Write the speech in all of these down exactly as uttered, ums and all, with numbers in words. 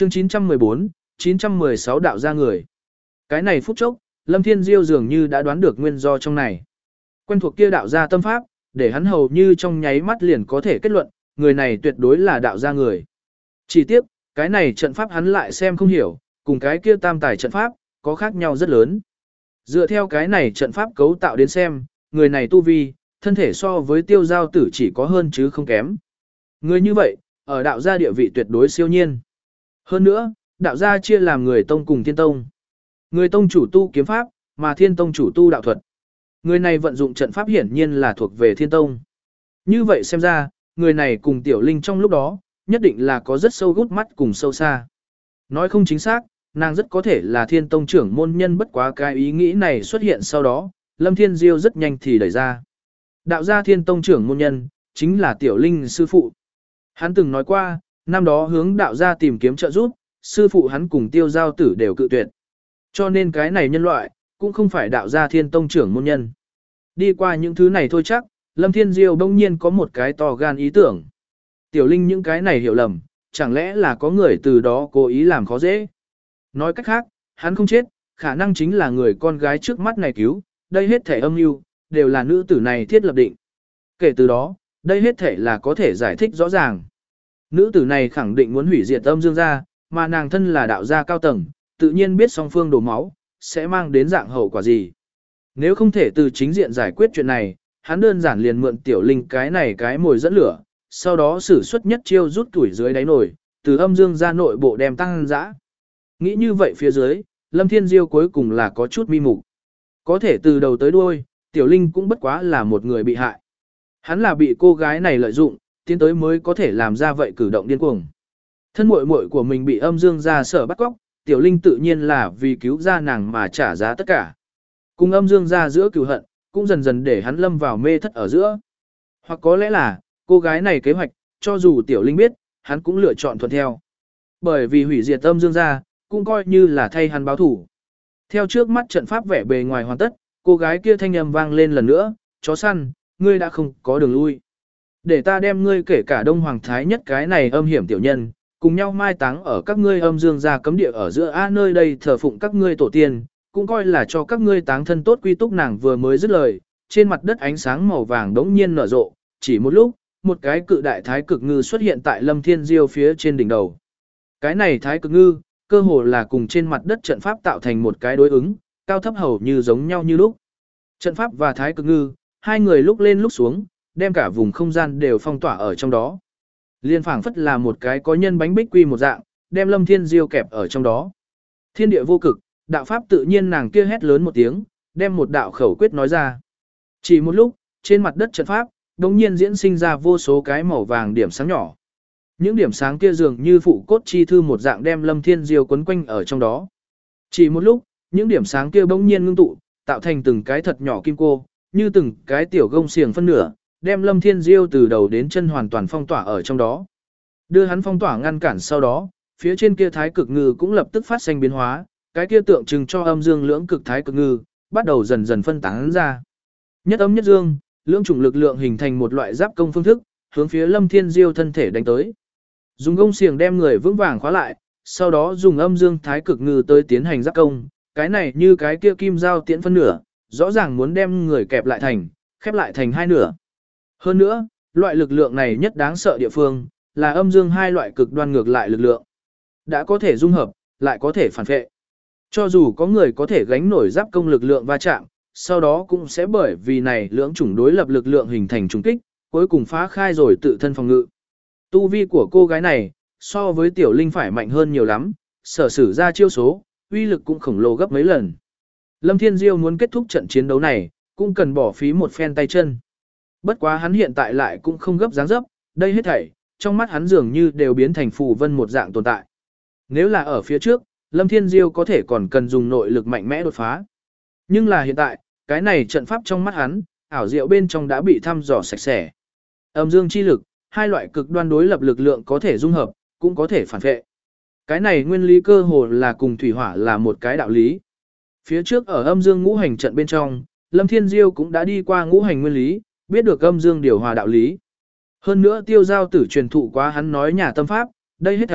Chương chín trăm mười bốn, chín trăm mười sáu đạo ra người. Cái này phút chốc, Lâm Thiên Diêu dường như đã đoán được nguyên do trong này. Quen thuộc kia đạo gia tâm pháp, để hắn hầu như trong nháy mắt liền có thể kết luận, người này tuyệt đối là đạo gia người. Chỉ tiếc, cái này trận pháp hắn lại xem không hiểu, cùng cái kia tam tài trận pháp, có khác nhau rất lớn. Dựa theo cái này trận pháp cấu tạo đến xem, người này tu vi, thân thể so với tiêu giao tử chỉ có hơn chứ không kém. Người như vậy, ở đạo gia địa vị tuyệt đối siêu nhiên. Hơn nữa, đạo gia chia làm người tông cùng thiên tông. Người tông chủ tu kiếm pháp, mà thiên tông chủ tu đạo thuật. Người này vận dụng trận pháp hiển nhiên là thuộc về thiên tông. Như vậy xem ra, người này cùng tiểu linh trong lúc đó, nhất định là có rất sâu gút mắt cùng sâu xa. Nói không chính xác, nàng rất có thể là thiên tông trưởng môn nhân, bất quá cái ý nghĩ này xuất hiện sau đó, Lâm Thiên Diêu rất nhanh thì đẩy ra. Đạo gia thiên tông trưởng môn nhân, chính là tiểu linh sư phụ. Hắn từng nói qua, năm đó hướng đạo gia tìm kiếm trợ giúp, sư phụ hắn cùng tiêu giao tử đều cự tuyệt. Cho nên cái này nhân loại, cũng không phải đạo gia thiên tông trưởng môn nhân. Đi qua những thứ này thôi chắc, Lâm Thiên Diêu đông nhiên có một cái to gan ý tưởng. Tiểu linh những cái này hiểu lầm, chẳng lẽ là có người từ đó cố ý làm khó dễ. Nói cách khác, hắn không chết, khả năng chính là người con gái trước mắt này cứu, đây hết thể âm mưu đều là nữ tử này thiết lập định. Kể từ đó, đây hết thể là có thể giải thích rõ ràng. Nữ tử này khẳng định muốn hủy diệt âm dương gia, mà nàng thân là đạo gia cao tầng, tự nhiên biết song phương đổ máu, sẽ mang đến dạng hậu quả gì. Nếu không thể từ chính diện giải quyết chuyện này, hắn đơn giản liền mượn tiểu linh cái này cái mồi dẫn lửa, sau đó sử xuất nhất chiêu rút tuổi dưới đáy nồi, từ âm dương ra nội bộ đem tăng dã. Nghĩ như vậy phía dưới, Lâm Thiên Diêu cuối cùng là có chút mi mục. Có thể từ đầu tới đuôi, tiểu linh cũng bất quá là một người bị hại. Hắn là bị cô gái này lợi dụng, tiến tới mới có thể làm ra vậy cử động điên cuồng. Thân muội muội của mình bị âm dương ra sở bắt cóc, tiểu linh tự nhiên là vì cứu ra nàng mà trả giá tất cả. Cùng âm dương ra giữa cửu hận, cũng dần dần để hắn lâm vào mê thất ở giữa. Hoặc có lẽ là, cô gái này kế hoạch, cho dù tiểu linh biết, hắn cũng lựa chọn thuận theo. Bởi vì hủy diệt âm dương ra, cũng coi như là thay hắn báo thủ. Theo trước mắt trận pháp vẻ bề ngoài hoàn tất, cô gái kia thanh âm vang lên lần nữa, chó săn, ngươi đã không có đường lui. Để ta đem ngươi kể cả Đông Hoàng Thái nhất cái này âm hiểm tiểu nhân, cùng nhau mai táng ở các ngươi âm dương gia cấm địa ở giữa a nơi đây thờ phụng các ngươi tổ tiên, cũng coi là cho các ngươi táng thân tốt quy túc. Nàng vừa mới dứt lời, trên mặt đất ánh sáng màu vàng đống nhiên nở rộ, chỉ một lúc, một cái cự đại thái cực ngư xuất hiện tại Lâm Thiên Diêu phía trên đỉnh đầu. Cái này thái cực ngư, cơ hồ là cùng trên mặt đất trận pháp tạo thành một cái đối ứng, cao thấp hầu như giống nhau như lúc. Trận pháp và thái cực ngư, hai người lúc lên lúc xuống, đem cả vùng không gian đều phong tỏa ở trong đó. Liên phảng phất là một cái có nhân bánh bích quy một dạng, đem Lâm Thiên Diêu kẹp ở trong đó. Thiên địa vô cực, đạo pháp tự nhiên. Nàng kia hét lớn một tiếng, đem một đạo khẩu quyết nói ra. Chỉ một lúc, trên mặt đất trận pháp, đột nhiên diễn sinh ra vô số cái màu vàng điểm sáng nhỏ. Những điểm sáng kia dường như phụ cốt chi thư một dạng đem Lâm Thiên Diêu quấn quanh ở trong đó. Chỉ một lúc, những điểm sáng kia bỗng nhiên ngưng tụ, tạo thành từng cái thật nhỏ kim cô, như từng cái tiểu gông xiềng phân nửa, đem Lâm Thiên Diêu từ đầu đến chân hoàn toàn phong tỏa ở trong đó. Đưa hắn phong tỏa ngăn cản sau đó, phía trên kia thái cực ngư cũng lập tức phát sinh biến hóa, cái kia tượng trưng cho âm dương lưỡng cực thái cực ngư, bắt đầu dần dần phân tán ra. Nhất âm nhất dương, lưỡng chủng lực lượng hình thành một loại giáp công phương thức, hướng phía Lâm Thiên Diêu thân thể đánh tới. Dùng gông xiềng đem người vững vàng khóa lại, sau đó dùng âm dương thái cực ngư tới tiến hành giáp công, cái này như cái kia kim dao tiễn phân nửa, rõ ràng muốn đem người kẹp lại thành, khép lại thành hai nửa. Hơn nữa, loại lực lượng này nhất đáng sợ địa phương, là âm dương hai loại cực đoan ngược lại lực lượng. Đã có thể dung hợp, lại có thể phản phệ. Cho dù có người có thể gánh nổi giáp công lực lượng va chạm, sau đó cũng sẽ bởi vì này lưỡng chủng đối lập lực lượng hình thành trùng kích, cuối cùng phá khai rồi tự thân phòng ngự. Tu vi của cô gái này, so với tiểu linh phải mạnh hơn nhiều lắm, sở sử ra chiêu số, uy lực cũng khổng lồ gấp mấy lần. Lâm Thiên Diêu muốn kết thúc trận chiến đấu này, cũng cần bỏ phí một phen tay chân. Bất quá hắn hiện tại lại cũng không gấp dáng dấp, đây hết thảy, trong mắt hắn dường như đều biến thành phù vân một dạng tồn tại. Nếu là ở phía trước, Lâm Thiên Diêu có thể còn cần dùng nội lực mạnh mẽ đột phá. Nhưng là hiện tại, cái này trận pháp trong mắt hắn, ảo diệu bên trong đã bị thăm dò sạch sẽ. Âm dương chi lực, hai loại cực đoan đối lập lực lượng có thể dung hợp, cũng có thể phản vệ. Cái này nguyên lý cơ hồ là cùng thủy hỏa là một cái đạo lý. Phía trước ở âm dương ngũ hành trận bên trong, Lâm Thiên Diêu cũng đã đi qua ngũ hành nguyên lý, biết được âm dương điều hòa đạo lý. Hơn nữa tiêu giao tử truyền thụ quá hắn nói nhà tâm pháp, đây hết thảy,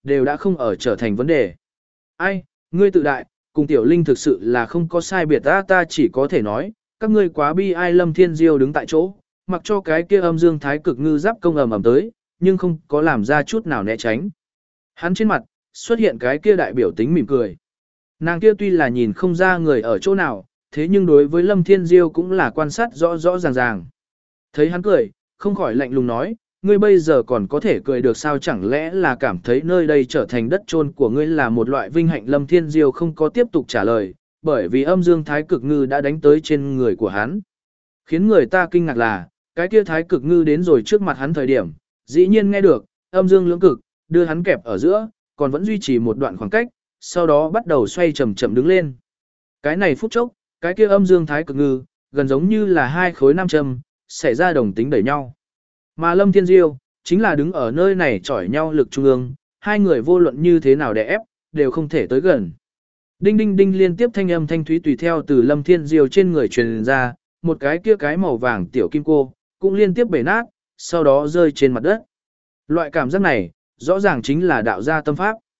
đều đã không ở trở thành vấn đề. Ai, ngươi tự đại, cùng tiểu linh thực sự là không có sai biệt ta ta chỉ có thể nói, các ngươi quá bi ai. Lâm Thiên Diêu đứng tại chỗ, mặc cho cái kia âm dương thái cực ngư giáp công ầm ầm tới, nhưng không có làm ra chút nào né tránh. Hắn trên mặt, xuất hiện cái kia đại biểu tính mỉm cười. Nàng kia tuy là nhìn không ra người ở chỗ nào, thế nhưng đối với Lâm Thiên Diêu cũng là quan sát rõ rõ ràng ràng. Thấy hắn cười, không khỏi lạnh lùng nói, ngươi bây giờ còn có thể cười được sao, chẳng lẽ là cảm thấy nơi đây trở thành đất chôn của ngươi là một loại vinh hạnh. Lâm Thiên Diêu không có tiếp tục trả lời, bởi vì âm dương thái cực ngư đã đánh tới trên người của hắn. Khiến người ta kinh ngạc là, cái kia thái cực ngư đến rồi trước mặt hắn thời điểm, dĩ nhiên nghe được, âm dương lưỡng cực, đưa hắn kẹp ở giữa, còn vẫn duy trì một đoạn khoảng cách, sau đó bắt đầu xoay chậm chậm đứng lên. Cái này phút chốc, cái kia âm dương thái cực ngư, gần giống như là hai khối nam châm, xảy ra đồng tính đẩy nhau. Mà Lâm Thiên Diêu, chính là đứng ở nơi này chỏi nhau lực trung ương, hai người vô luận như thế nào để ép, đều không thể tới gần. Đinh đinh đinh liên tiếp thanh âm thanh thúy tùy theo từ Lâm Thiên Diêu trên người truyền ra, một cái kia cái màu vàng tiểu kim cô, cũng liên tiếp bể nát, sau đó rơi trên mặt đất. Loại cảm giác này, rõ ràng chính là đạo gia tâm pháp.